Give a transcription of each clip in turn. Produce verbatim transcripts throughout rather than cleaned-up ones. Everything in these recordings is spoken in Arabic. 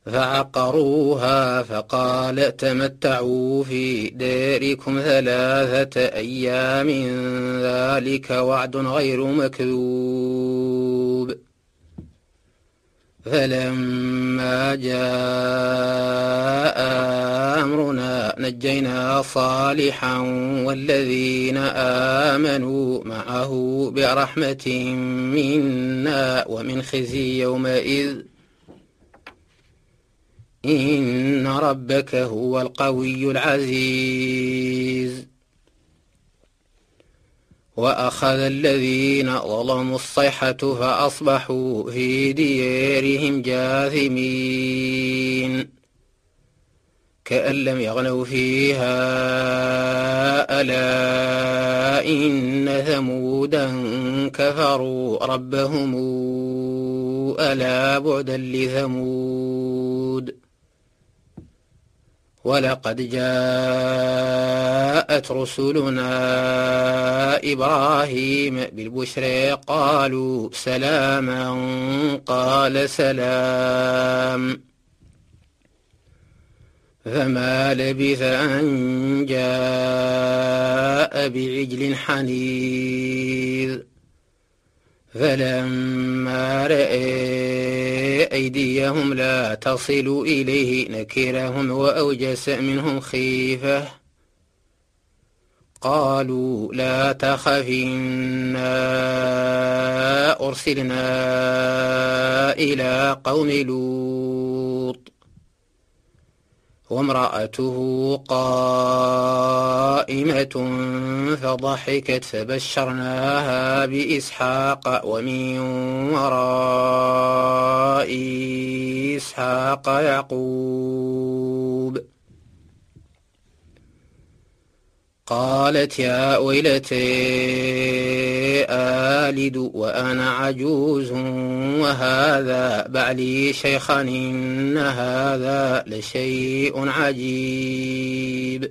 فعقروها فقال تمتعوا في داركم ثلاثة أيام ذلك وعد غير مكذوب. فلما جاء أمرنا نجينا صالحا والذين آمنوا معه برحمة منا ومن خزي يومئذ إن ربك هو القوي العزيز. وأخذ الذين ظلموا الصيحة فأصبحوا في ديارهم جاثمين كأن لم يغنوا فيها ألا إن ثمودا كفروا ربهم ألا بعدا لثمود. ولقد جاءت رسلنا إبراهيم بالبشرى قالوا سلاما قال سلام فما لبث أن جاء بعجل حنيذ. فلما رأى أيديهم لا تصل إليه نكرهم وأوجس منهم خيفة قالوا لا تخف إنا أرسلنا إلى قوم لوط وامرأته قائمة فضحكت فبشرناها بإسحاق ومن وراء إسحاق يعقوب. قالت يا ويلتى آلد وأنا عجوز وهذا بعلي شيخا إن هذا لشيء عجيب.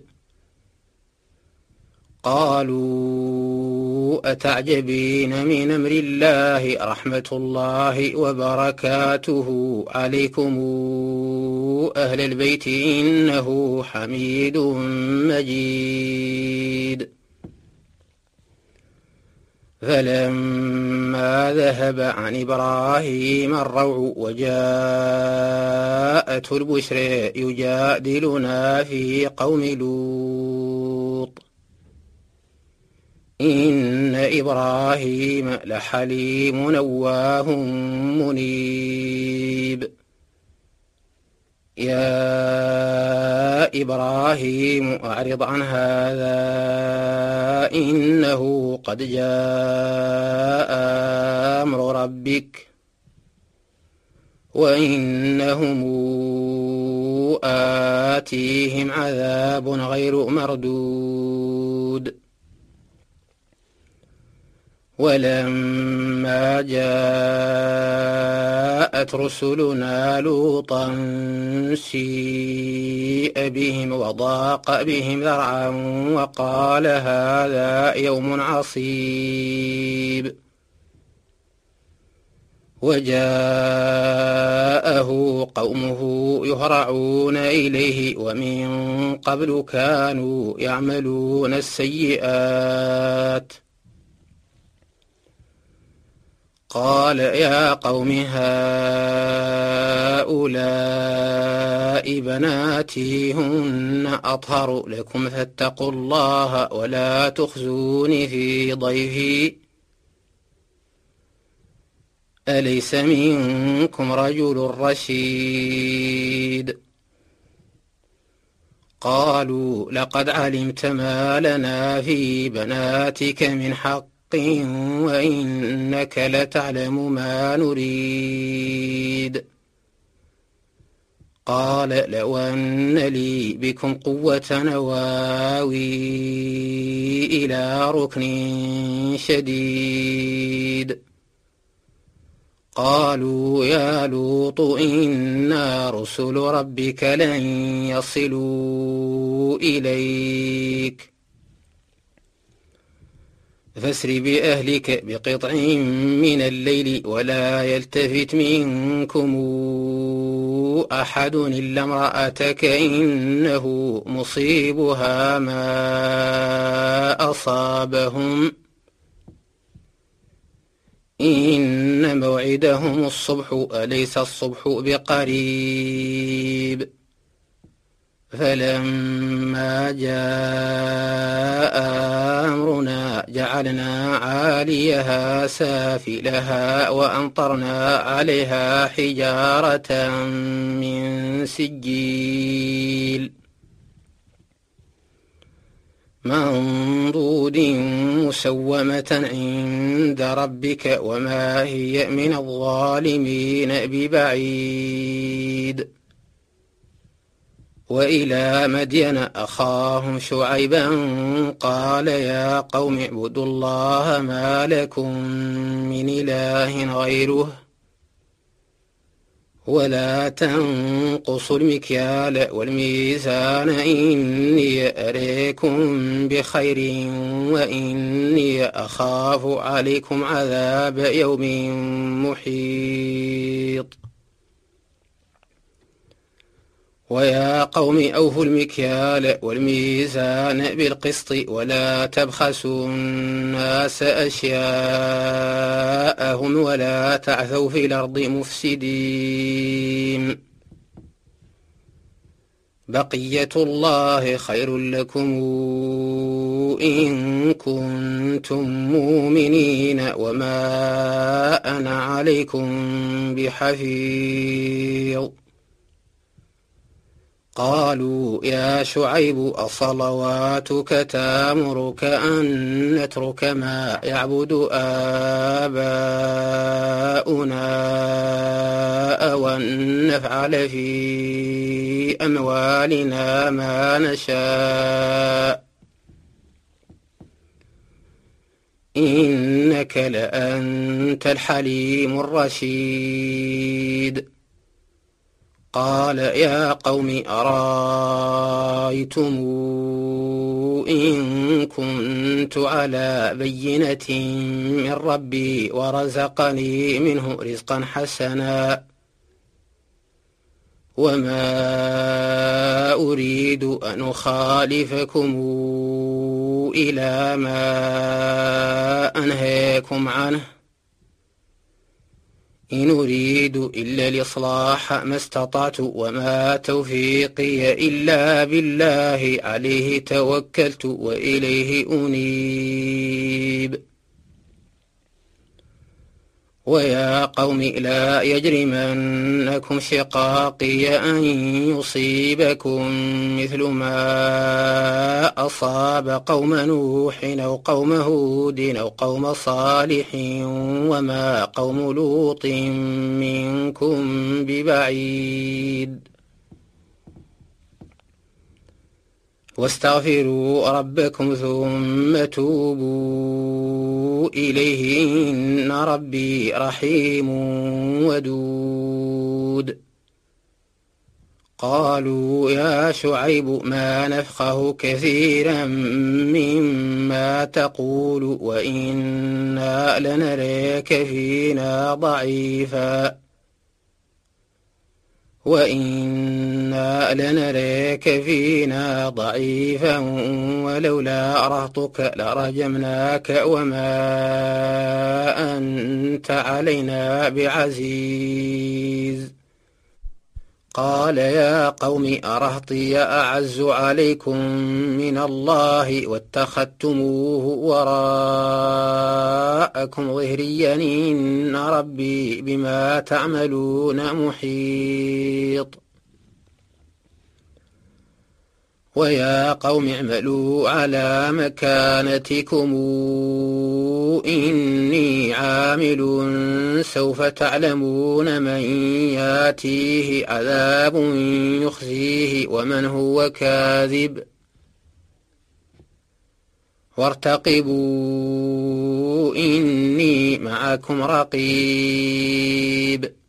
قالوا أتعجبين من أمر الله رحمة الله وبركاته عليكم أهل البيت إنه حميد مجيد. فلما ذهب عن إبراهيم الروع وجاءته البشرى يجادلنا في قوم لوط إن إبراهيم لحليم نواه منيب. يا إبراهيم أعرض عن هذا إنه قد جاء أمر ربك وإنهم آتيهم عذاب غير مردود. ولما جاءت رسلنا لوطا سيء بهم وضاق بهم ذرعا وقال هذا يوم عصيب. وجاءه قومه يهرعون إليه ومن قبل كانوا يعملون السيئات. قال يا قوم هؤلاء بناتي هن أطهر لكم فاتقوا الله ولا تخزوني في ضيفي أليس منكم رجل رشيد. قالوا لقد علمت ما لنا في بناتك من حق وإنك لتعلم ما نريد. قال لو أن لي بكم قوة نواوي إلى ركن شديد. قالوا يا لوط إنا رسل ربك لن يصلوا إليك فاسر بأهلك بقطع من الليل ولا يلتفت منكم أحد إلا امرأتك إنه مصيبها ما أصابهم إن موعدهم الصبح أليس الصبح بقريب فلما جاء أمرنا جعلنا عاليها سافلها وأمطرنا عليها حجارة من سجيل منضود مسومة عند ربك وما هي من الظالمين ببعيد وإلى مدين أخاهم شعيبا قال يا قوم اعبدوا الله ما لكم من إله غيره ولا تنقصوا المكيال والميزان إني أريكم بخير وإني أخاف عليكم عذاب يوم محيط ويا قوم أوفوا المكيال والميزان بالقسط ولا تبخسوا الناس أشياءهم ولا تعثوا في الأرض مفسدين بقية الله خير لكم إن كنتم مؤمنين وما أنا عليكم بحفيظ قالوا يا شعيب أصلواتك تأمرك أن نترك ما يعبد آباؤنا أو أن نفعل في أموالنا ما نشاء إنك لأنت الحليم الرشيد قال يا قوم أرأيتم إن كنت على بينة من ربي ورزقني منه رزقا حسنا وما أريد أن أخالفكم إلى ما أنهاكم عنه إن أريد إلا الإصلاح ما استطعت وما توفيقي إلا بالله عليه توكلت وإليه أنيب ويا قوم لا يجرمنكم شقاقي أن يصيبكم مثل ما أصاب قوم نوح أو قوم هود أو قوم صالح وما قوم لوط منكم ببعيد واستغفروا ربكم ثم توبوا إليه إن ربي رحيم ودود قالوا يا شعيب ما نفقه كثيرا مما تقول وإنا لنراك فينا ضعيفا وإنا لنراك فينا ضعيفا ولولا رهطك لرجمناك وما أنت علينا بعزيز قال يا قوم أرهطي أعز عليكم من الله واتخذتموه وراءكم ظهريا إن ربي بما تعملون محيط ويا قوم اعملوا على مكانتكم إني عامل سوف تعلمون من ياتيه عذاب يخزيه ومن هو كاذب وارتقبوا إني معكم رقيب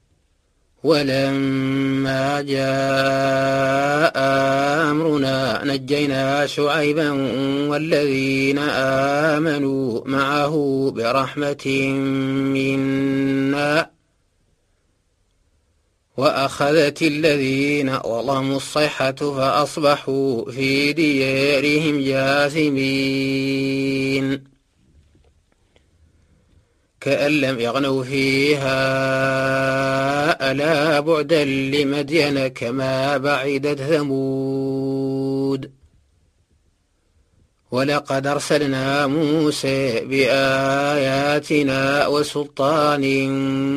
ولما جاء أمرنا نجينا شعيبا والذين آمنوا معه برحمة منا وأخذت الذين ظلموا الصيحة فأصبحوا في ديارهم جاثمين كأن لم يغنوا فيها ألا بعدا لمدين كما بعدت ثمود ولقد أرسلنا موسى بآياتنا وسلطان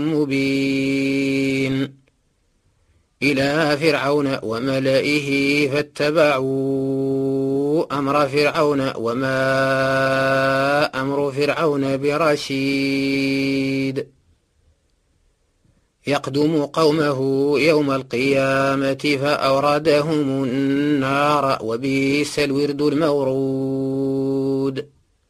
مبين إلى فرعون وملئه فاتبعوا أمر فرعون وما أمر فرعون برشيد يقدم قومه يوم القيامة فأوردهم النار وبئس الورد المورود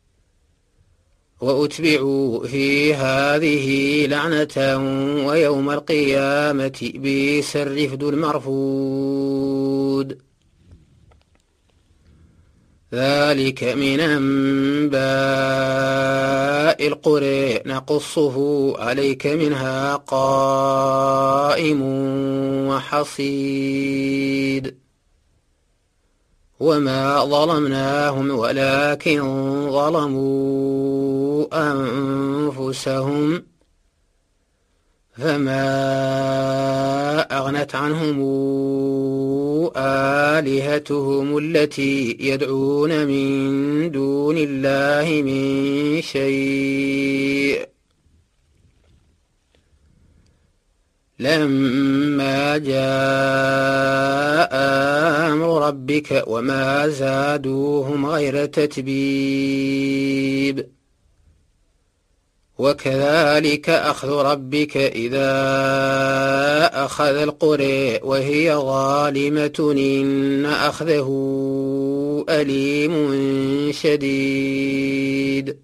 وأتبعوا في هذه لعنة ويوم القيامة بئس الرفد المرفود ذلك من أنباء القرى نقصه عليك منها قائم وحصيد وما ظلمناهم ولكن ظلموا أنفسهم فما أغنت عنهم آلهتهم التي يدعون من دون الله من شيء لما جاء أمر ربك وما زادوهم غير تتبيب وكذلك أخذ ربك إذا أخذ القرى وهي ظالمة إن أخذه أليم شديد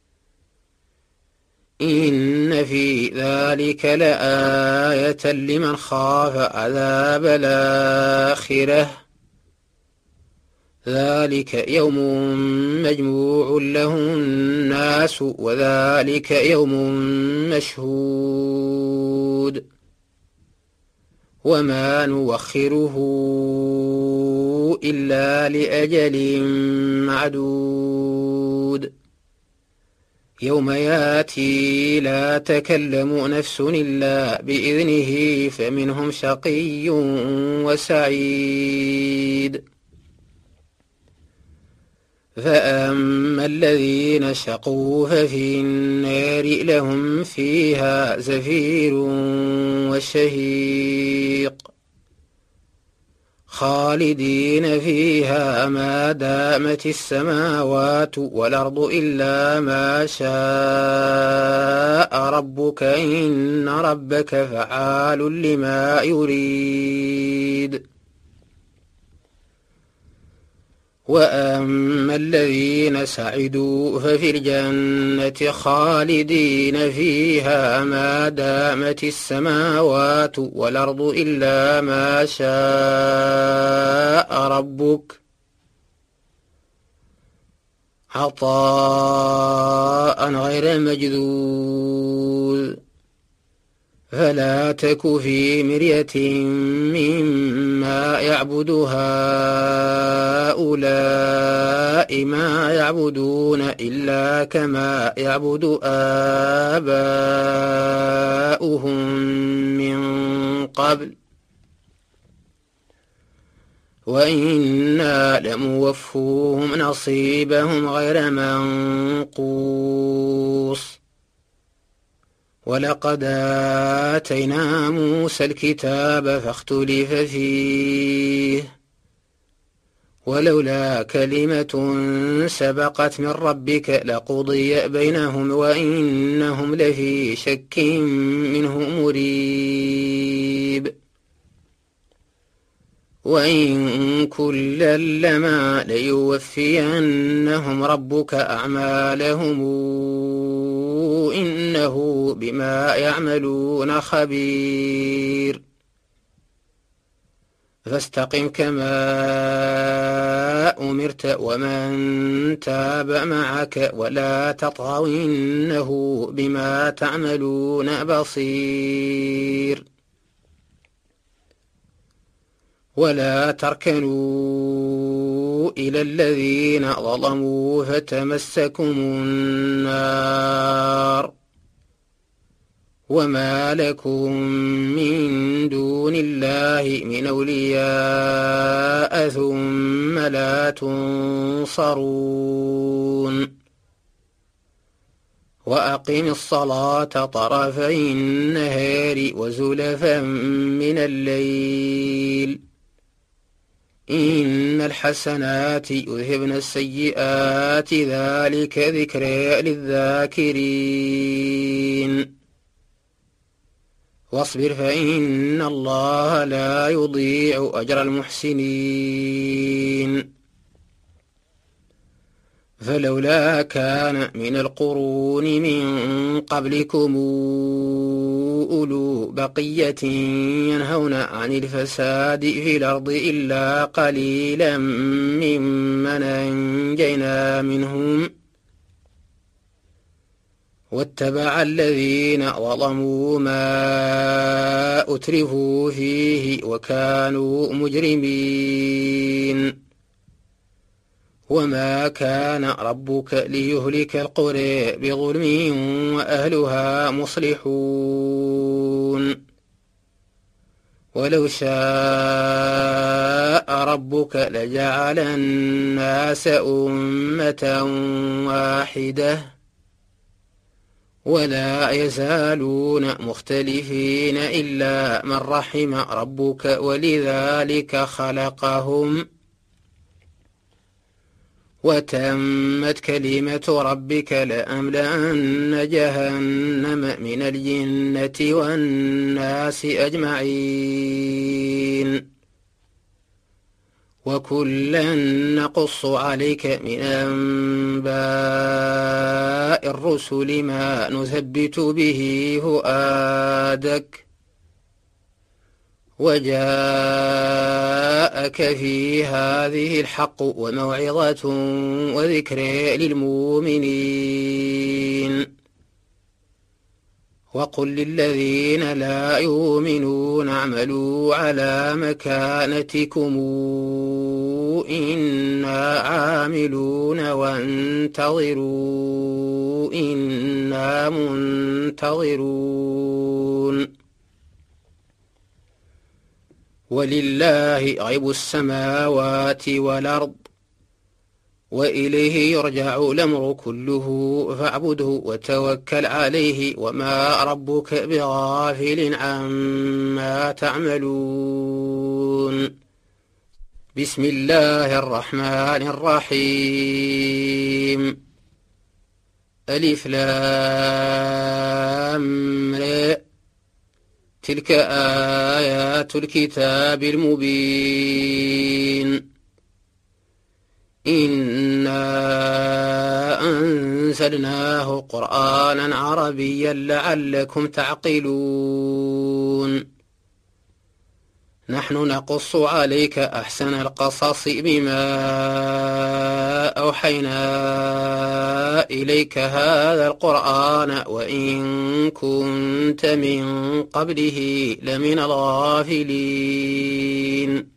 إن في ذلك لآية لمن خاف عذاب الآخرة ذلك يوم مجموع له الناس وذلك يوم مشهود وما نوخره إلا لأجل معدود يوم ياتي لا تكلم نفس إلا بإذنه فمنهم شقي وسعيد فأما الذين شقوا ففي النار لهم فيها زفير وشهيق خالدين فيها ما دامت السماوات والأرض إلا ما شاء ربك إن ربك فعال لما يريد وأما الذين سعدوا ففي الجنة خالدين فيها ما دامت السماوات والأرض إلا ما شاء ربك عطاء غير مجذوذ فلا تك في مرية مما يعبد هؤلاء ما يعبدون إلا كما يعبد آباؤهم من قبل وإنا لموفوهم نصيبهم غير منقوص ولقد آتينا موسى الكتاب فاختلف فيه ولولا كلمة سبقت من ربك لقضي بينهم وإنهم لفي شك منه مريب وإن كلا لما ليوفينهم ربك أعمالهم إنه بما يعملون خبير فاستقم كما أمرت ومن تاب معك ولا تطغوا إنه بما تعملون بصير ولا تركنوا إلى الذين ظلموا فتمسكم النار وما لكم من دون الله من أولياء ثم لا تنصرون وأقم الصلاة طرفي النهار وزلفا من الليل إن الحسنات يذهبن السيئات ذلك ذكرى للذاكرين واصبر فإن الله لا يضيع أجر المحسنين فلولا كان من القرون من قبلكم أولو بقية ينهون عن الفساد في الأرض إلا قليلا ممن أنجينا منهم واتبع الذين ظلموا ما أترفوا فيه وكانوا مجرمين وما كان ربك ليهلك القرى بظلم وأهلها مصلحون ولو شاء ربك لجعل الناس أمة واحدة ولا يزالون مختلفين إلا من رحم ربك ولذلك خلقهم وتمت كلمة ربك لأملأن جهنم من الجنة والناس أجمعين وكلا نقص عليك من أنباء الرسل ما نثبت به فؤادك وجاءك في هذه الحق وموعظة وذكرى للمؤمنين وقل للذين لا يؤمنون اعملوا على مكانتكم إنا عاملون وانتظروا إنا منتظرون ولله غيب السماوات والأرض وإليه يرجع الأمر كله فاعبده وتوكل عليه وما ربك بغافل عما تعملون بسم الله الرحمن الرحيم ألف لام ر تلك آيات الكتاب المبين إنا أنزلناه قرآنا عربيا لعلكم تعقلون نحن نقص عليك أحسن القصص بما أوحينا إليك هذا القرآن وإن كنت من قبله لمن الغافلين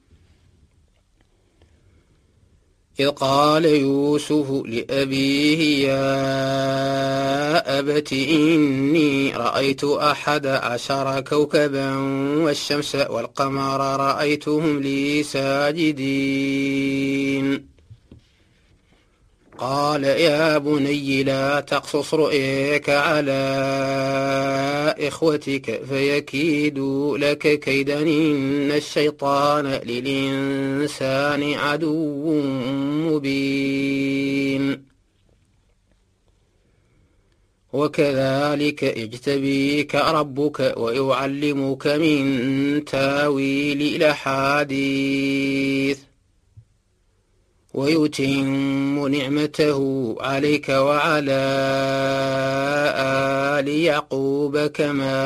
إذ قال يوسف لأبيه يا أبت إني رأيت أحد عشر كوكبا والشمس والقمر رأيتهم لي ساجدين قال يا بني لا تقصص رؤياك على إخوتك فيكيدوا لك كيدا إن الشيطان للإنسان عدو مبين وكذلك اجتبيك ربك ويعلمك من تاويل الأحاديث ويتم نعمته عليك وعلى آل يعقوب كما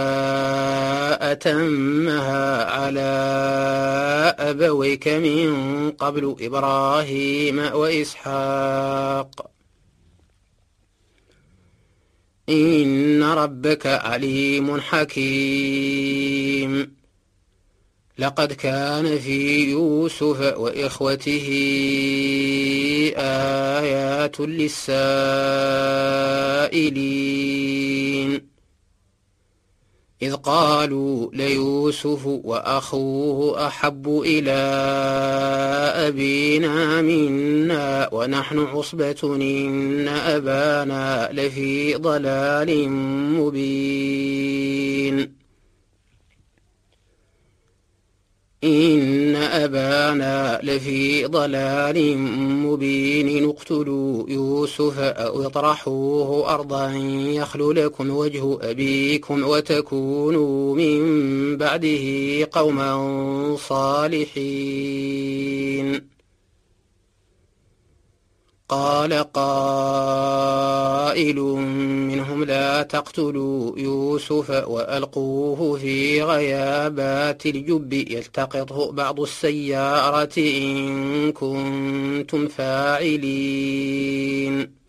أتمها على أبويك من قبل إبراهيم وإسحاق إن ربك عليم حكيم لقد كان في يوسف وإخوته آيات للسائلين إذ قالوا ليوسف وأخوه أحب إلى أبينا منا ونحن عصبة إن أبانا لفي ضلال مبين إن أبانا لفي ضلال مبين اقتلوا يوسف أو اطرحوه أرضا يخل لكم وجه أبيكم وتكونوا من بعده قوما صالحين قال قائل منهم لا تقتلوا يوسف وألقوه في غيابات الجب يلتقطه بعض السيارة إن كنتم فاعلين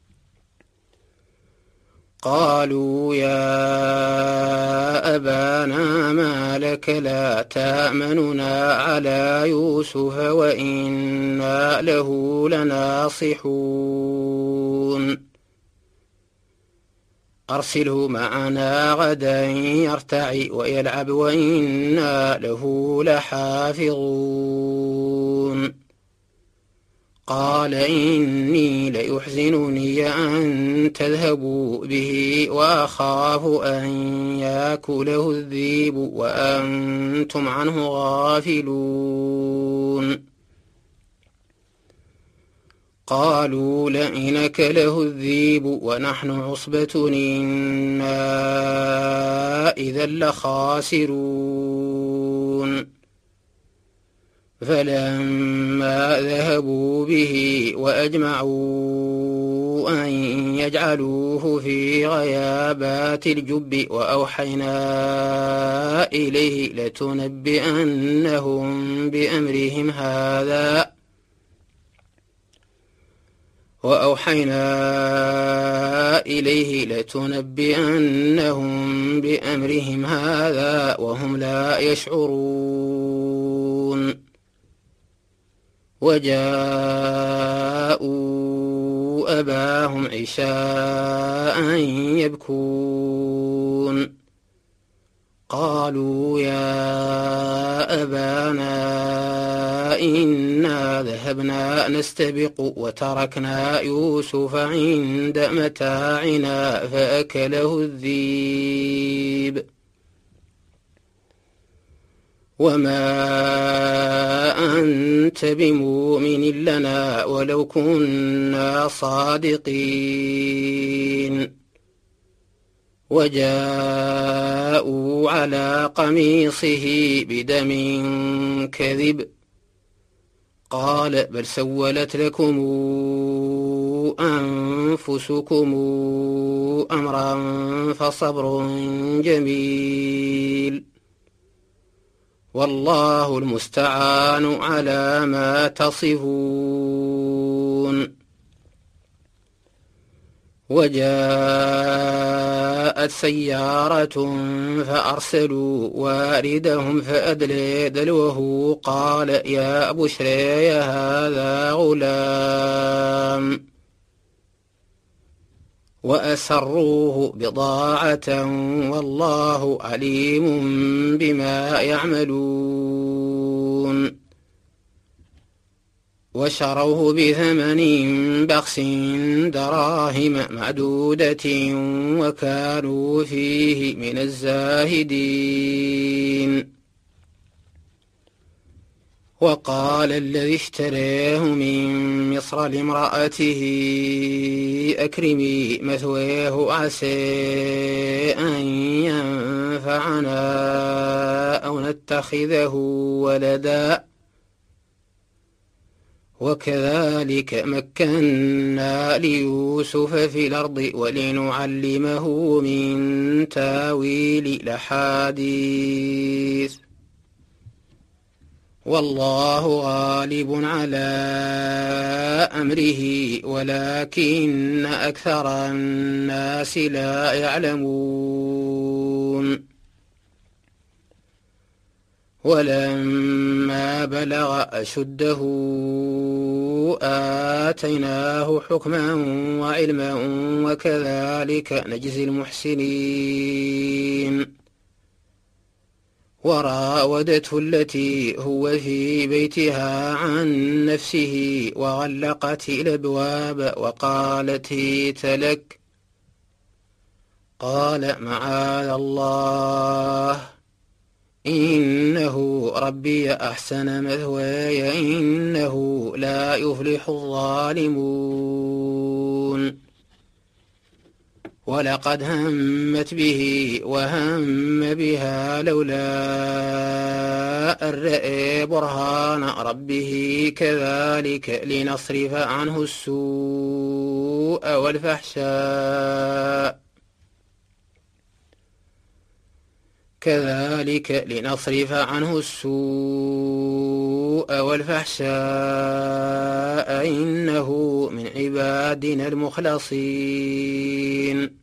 قالوا يا أبانا ما لك لا تأمننا على يوسف وإنا له لناصحون أرسله معنا غدا يرتع ويلعب وإنا له لحافظون قال إني ليحزنني أن تذهبوا به وأخاف أن يأكله الذئب وأنتم عنه غافلون قالوا لئن أكله الذئب ونحن عصبة إنا إذا لخاسرون فلما ذهبوا به وأجمعوا أن يجعلوه في غيابات الجب وأوحينا إليه لتنبئنهم بأمرهم هذا وأوحينا إليه لتنبئنهم بأمرهم هذا وهم لا يشعرون وجاءوا أباهم عشاء يبكون قالوا يا أبانا إنا ذهبنا نستبق وتركنا يوسف عند متاعنا فأكله الذئب وما أنت بمؤمن لنا ولو كنا صادقين وجاءوا على قميصه بدم كذب قال بل سولت لكم أنفسكم أمرا فصبر جميل والله المستعان على ما تصفون وجاءت سيارة فأرسلوا واردهم فأدلى دلوه قال يا بشرى هذا غلام وأسروه بضاعة والله عليم بما يعملون وشروه بثمن بخس دراهم معدودة وكانوا فيه من الزاهدين وقال الذي اشتراه من مصر لامرأته أكرمي مثواه عسى أن ينفعنا أو نتخذه ولدا وكذلك مكنا ليوسف في الأرض ولنعلمه من تاويل الأحاديث والله غالب على أمره ولكن أكثر الناس لا يعلمون ولما بلغ أشده آتيناه حكما وعلما وكذلك نجزي المحسنين. وراودته التي هو في بيتها عن نفسه وغلقت الأبواب وقالت هيت لك. قال معاذ الله إنه ربي أحسن مثواي إنه لا يفلح الظالمون. ولقد همت به وهم بها لولا أن رأى برهان ربه كذلك لنصرف عنه السوء والفحشاء كذلك لنصرف عنه السوء والفحشاء إنه من عبادنا المخلصين.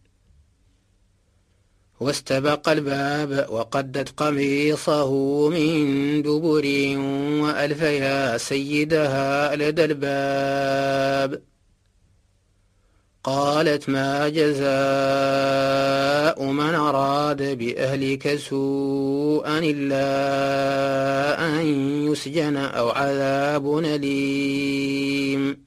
واستبق الباب وقدت قميصه من دبر وألف يا سيدها لدى الباب. قالت ما جزاء من أراد بأهلك سوءا إلا أن يسجن أو عذاب أليم.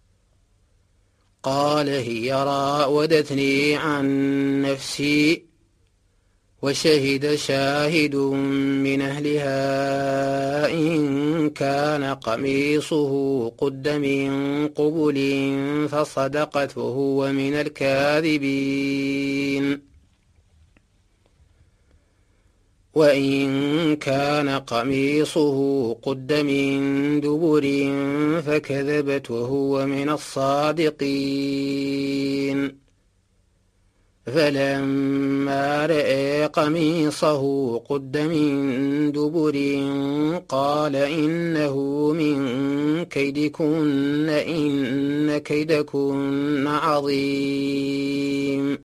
قال هي راودتني عن نفسي وشهد شاهد من أهلها إن كان قميصه قد من قبل فصدقت وهو من الكاذبين. وإن كان قميصه قد من دبر فكذبت وهو من الصادقين. فلما رأى قميصه قد من دبر قال إنه من كيدكن إن كيدكن عظيم.